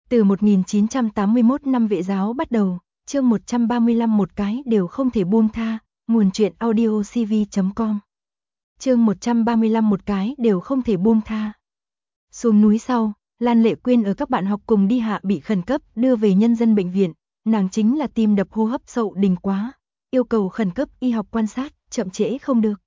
Từ 1981 năm Vệ giáo bắt đầu, chương 135 một cái đều không thể buông tha, nguồn truyện audio cv.com. Chương 135 một cái đều không thể buông tha. Xuống núi sau, Lan Lệ Quyên ở các bạn học cùng đi hạ bị khẩn cấp đưa về nhân dân bệnh viện, nàng chính là tim đập hô hấp sậu đình quá, yêu cầu khẩn cấp y học quan sát, chậm trễ không được.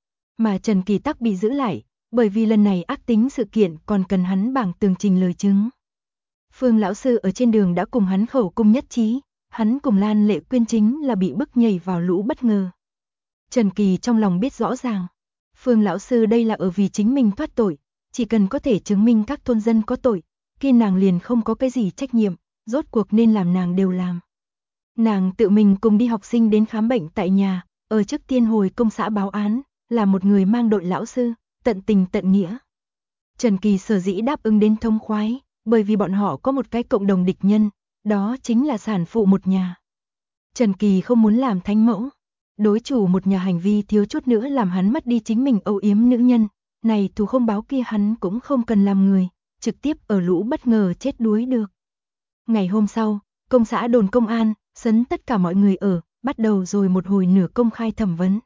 Mà Trần Kỳ Tắc bị giữ lại, bởi vì lần này ác tính sự kiện còn cần hắn bảng tường trình lời chứng. Phương lão sư ở trên đường đã cùng hắn khẩu cung nhất trí, hắn cùng Lan Lệ Quyên chính là bị bức nhảy vào lũ bất ngờ. Trần Kỳ trong lòng biết rõ ràng, Phương lão sư đây là ở vì chính mình thoát tội, chỉ cần có thể chứng minh các thôn dân có tội, kia nàng liền không có cái gì trách nhiệm, rốt cuộc nên làm nàng đều làm. Nàng tự mình cùng đi học sinh đến khám bệnh tại nhà, ở trước tiên hồi công xã báo án, là một người mang đội lão sư, tận tình tận nghĩa. Trần Kỳ sở dĩ đáp ứng đến thông khoái, bởi vì bọn họ có một cái cộng đồng địch nhân, đó chính là sản phụ một nhà. Trần Kỳ không muốn làm thánh mẫu, đối chủ một nhà hành vi thiếu chút nữa làm hắn mất đi chính mình âu yếm nữ nhân, này thù không báo kia hắn cũng không cần làm người, trực tiếp ở lũ bất ngờ chết đuối được. Ngày hôm sau, công xã đồn công an, sấn tất cả mọi người ở, bắt đầu rồi một hồi nửa công khai thẩm vấn.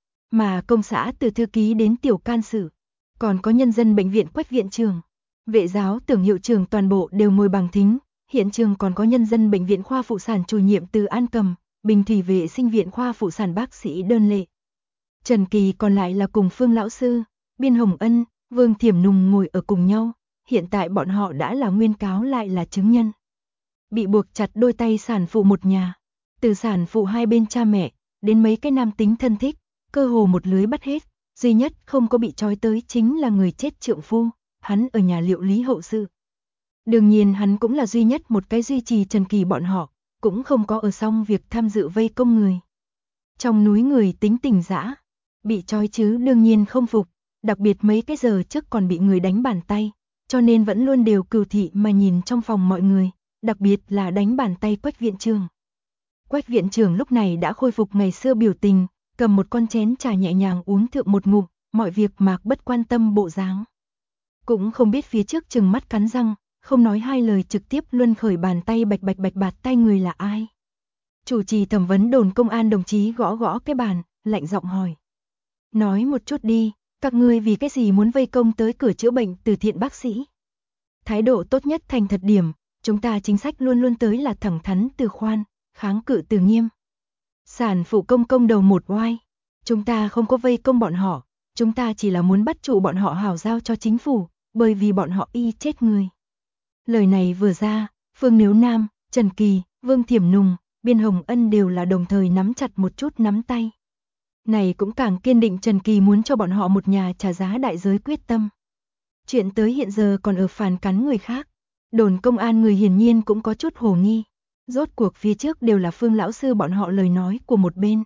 Mà công xã từ thư ký đến tiểu can sự, còn có nhân dân bệnh viện Quách viện trưởng, Vệ giáo tưởng hiệu trưởng toàn bộ đều ngồi bằng thính, hiện trường còn có nhân dân bệnh viện khoa phụ sản chủ nhiệm Từ An Cầm, Bình Thủy vệ sinh viện khoa phụ sản bác sĩ Đơn Lệ. Trần Kỳ còn lại là cùng Phương lão sư, Biên Hồng Ân, Vương Thiểm Nùng ngồi ở cùng nhau, hiện tại bọn họ đã là nguyên cáo lại là chứng nhân. Bị buộc chặt đôi tay sản phụ một nhà, từ sản phụ hai bên cha mẹ, đến mấy cái nam tính thân thích, cơ hồ một lưới bắt hết, duy nhất không có bị trói tới chính là người chết trượng phu, hắn ở nhà liệu lý hậu sự. Đương nhiên hắn cũng là duy nhất một cái duy trì Trần Kỳ bọn họ, cũng không có ở xong việc tham dự vây công người. Trong núi người tính tình dã, bị trói chứ đương nhiên không phục, đặc biệt mấy cái giờ trước còn bị người đánh bàn tay, cho nên vẫn luôn đều cừu thị mà nhìn trong phòng mọi người, đặc biệt là đánh bàn tay Quách viện trưởng. Quách viện trưởng lúc này đã khôi phục ngày xưa biểu tình, cầm một con chén trà nhẹ nhàng uống thượng một ngụm, mọi việc mạc bất quan tâm bộ dáng. Cũng không biết phía trước chừng mắt cắn răng, không nói hai lời trực tiếp luân khởi bàn tay bạch bạch bạt tay người là ai. Chủ trì thẩm vấn đồn công an đồng chí gõ gõ cái bàn, lạnh giọng hỏi. Nói một chút đi, các ngươi vì cái gì muốn vây công tới cửa chữa bệnh từ thiện bác sĩ? Thái độ tốt nhất thành thật điểm, chúng ta chính sách luôn luôn tới là thẳng thắn từ khoan, kháng cự từ nghiêm. Sản phụ công đầu một oai, chúng ta không có vây công bọn họ, chúng ta chỉ là muốn bắt trụ bọn họ hảo giao cho chính phủ, bởi vì bọn họ y chết người. Lời này vừa ra, Phương Nếu Nam, Trần Kỳ, Vương Thiểm Nùng, Biên Hồng Ân đều là đồng thời nắm chặt một chút nắm tay. Này cũng càng kiên định Trần Kỳ muốn cho bọn họ một nhà trả giá đại giới quyết tâm. Chuyện tới hiện giờ còn ở phản cắn người khác. Đồn công an người hiển nhiên cũng có chút hồ nghi. Rốt cuộc phía trước đều là Phương lão sư bọn họ lời nói của một bên.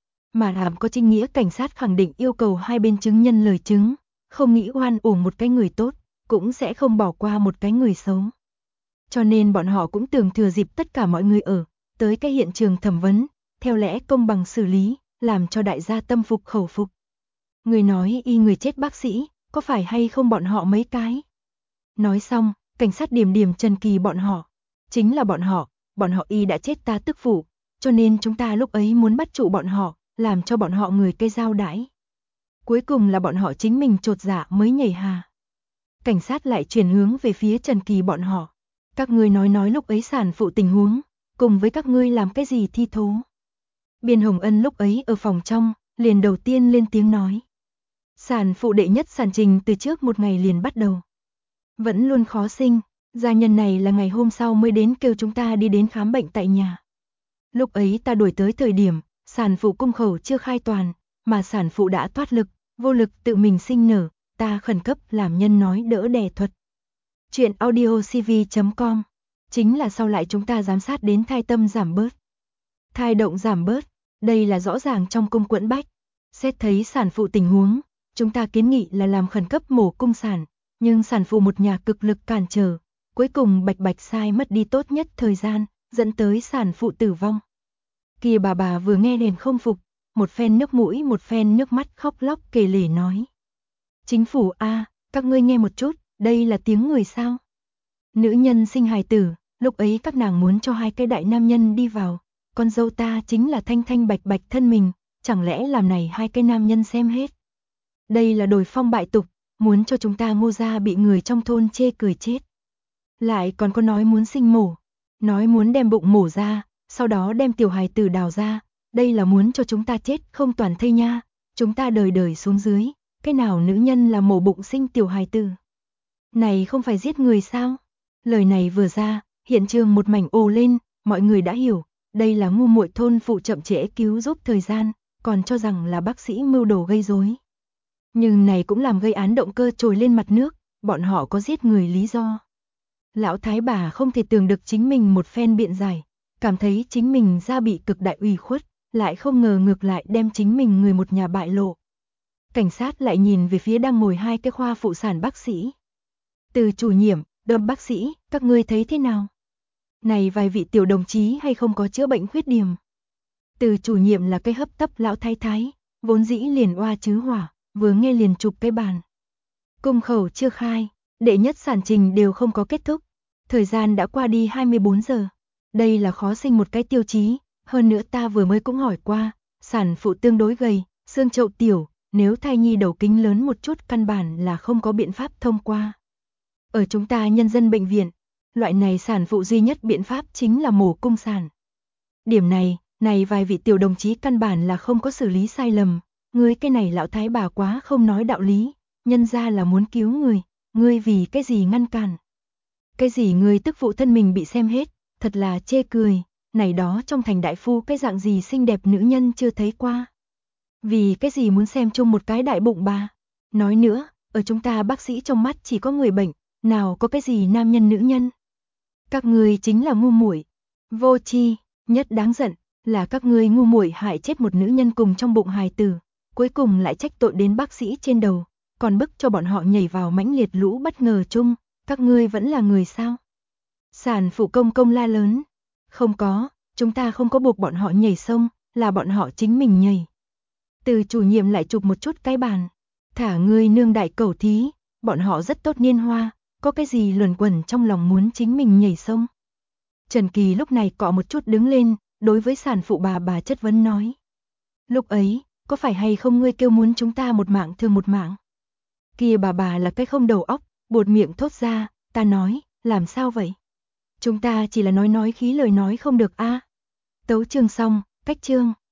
Mà hàm có trinh nghĩa cảnh sát khẳng định yêu cầu hai bên chứng nhân lời chứng, không nghĩ oan uổng một cái người tốt, cũng sẽ không bỏ qua một cái người xấu. Cho nên bọn họ cũng tưởng thừa dịp tất cả mọi người ở, tới cái hiện trường thẩm vấn, theo lẽ công bằng xử lý, làm cho đại gia tâm phục khẩu phục. Người nói y người chết bác sĩ, có phải hay không bọn họ mấy cái? Nói xong, cảnh sát điểm điểm Trần Kỳ bọn họ. Chính là bọn họ y đã chết ta tức phụ, cho nên chúng ta lúc ấy muốn bắt trụ bọn họ, làm cho bọn họ người cây dao đãi. Cuối cùng là bọn họ chính mình chột dạ mới nhảy hà. Cảnh sát lại chuyển hướng về phía Trần Kỳ bọn họ. Các ngươi nói lúc ấy sản phụ tình huống, cùng với các ngươi làm cái gì thi thố. Biên Hồng Ân lúc ấy ở phòng trong, liền đầu tiên lên tiếng nói. Sản phụ đệ nhất sản trình từ trước một ngày liền bắt đầu. Vẫn luôn khó sinh, gia nhân này là ngày hôm sau mới đến kêu chúng ta đi đến khám bệnh tại nhà. Lúc ấy ta đuổi tới thời điểm, sản phụ cung khẩu chưa khai toàn, mà sản phụ đã thoát lực, vô lực tự mình sinh nở, ta khẩn cấp làm nhân nói đỡ đẻ thuật. Chuyện audio cv.com, chính là sau lại chúng ta giám sát đến thai tâm giảm bớt. Thai động giảm bớt, đây là rõ ràng trong cung quẫn bách. Xét thấy sản phụ tình huống, chúng ta kiến nghị là làm khẩn cấp mổ cung sản, nhưng sản phụ một nhà cực lực cản trở, cuối cùng bạch sai mất đi tốt nhất thời gian, dẫn tới sản phụ tử vong. Kia bà vừa nghe liền không phục, một phen nước mũi một phen nước mắt khóc lóc kể lể nói. Chính phủ a, các ngươi nghe một chút, đây là tiếng người sao? Nữ nhân sinh hài tử, lúc ấy các nàng muốn cho hai cái đại nam nhân đi vào, con dâu ta chính là thanh thanh bạch bạch thân mình, chẳng lẽ làm này hai cái nam nhân xem hết. Đây là đồi phong bại tục, muốn cho chúng ta Ngô gia bị người trong thôn chê cười chết. Lại còn có nói muốn sinh mổ, nói muốn đem bụng mổ ra, sau đó đem tiểu hài tử đào ra, đây là muốn cho chúng ta chết không toàn thây nha, chúng ta đời đời xuống dưới, cái nào nữ nhân là mổ bụng sinh tiểu hài tử. Này không phải giết người sao? Lời này vừa ra, hiện trường một mảnh ồ lên, mọi người đã hiểu, đây là ngu muội thôn phụ chậm trễ cứu giúp thời gian, còn cho rằng là bác sĩ mưu đồ gây rối. Nhưng này cũng làm gây án động cơ trồi lên mặt nước, bọn họ có giết người lý do. Lão thái bà không thể tưởng được chính mình một phen biện giải, cảm thấy chính mình ra bị cực đại ủy khuất, lại không ngờ ngược lại đem chính mình người một nhà bại lộ. Cảnh sát lại nhìn về phía đang ngồi hai cái khoa phụ sản bác sĩ. Từ chủ nhiệm, đâm bác sĩ, các ngươi thấy thế nào? Này vài vị tiểu đồng chí hay không có chữa bệnh khuyết điểm? Từ chủ nhiệm là cái hấp tấp lão thái thái, vốn dĩ liền oa chứ hỏa, vừa nghe liền chụp cái bàn. Cung khẩu chưa khai, đệ nhất sản trình đều không có kết thúc. Thời gian đã qua đi 24 giờ. Đây là khó sinh một cái tiêu chí, hơn nữa ta vừa mới cũng hỏi qua, sản phụ tương đối gầy, xương chậu tiểu, nếu thai nhi đầu kính lớn một chút căn bản là không có biện pháp thông qua. Ở chúng ta nhân dân bệnh viện, loại này sản phụ duy nhất biện pháp chính là mổ cung sản. Điểm này vài vị tiểu đồng chí căn bản là không có xử lý sai lầm, ngươi cái này lão thái bà quá không nói đạo lý, nhân ra là muốn cứu người, ngươi vì cái gì ngăn cản. Cái gì người tức phụ thân mình bị xem hết, thật là chê cười, này đó trong thành đại phu cái dạng gì xinh đẹp nữ nhân chưa thấy qua. Vì cái gì muốn xem chung một cái đại bụng bà. Nói nữa, ở chúng ta bác sĩ trong mắt chỉ có người bệnh, nào có cái gì nam nhân nữ nhân. Các ngươi chính là ngu muội, vô tri, nhất đáng giận, là các ngươi ngu muội hại chết một nữ nhân cùng trong bụng hài tử, cuối cùng lại trách tội đến bác sĩ trên đầu, còn bức cho bọn họ nhảy vào mãnh liệt lũ bất ngờ chung, các ngươi vẫn là người sao? Sản phụ công công la lớn, không có, chúng ta không có buộc bọn họ nhảy sông, là bọn họ chính mình nhảy. Từ chủ nhiệm lại chụp một chút cái bàn, thả ngươi nương đại cẩu thí, bọn họ rất tốt niên hoa, có cái gì luẩn quẩn trong lòng muốn chính mình nhảy sông. Trần Kỳ lúc này cọ một chút đứng lên, đối với sản phụ bà chất vấn nói. Lúc ấy, có phải hay không ngươi kêu muốn chúng ta một mạng thương một mạng? Kia bà là cái không đầu óc, buột miệng thốt ra, ta nói, làm sao vậy? Chúng ta chỉ là nói khí lời nói không được a. Tấu chương xong, cách chương.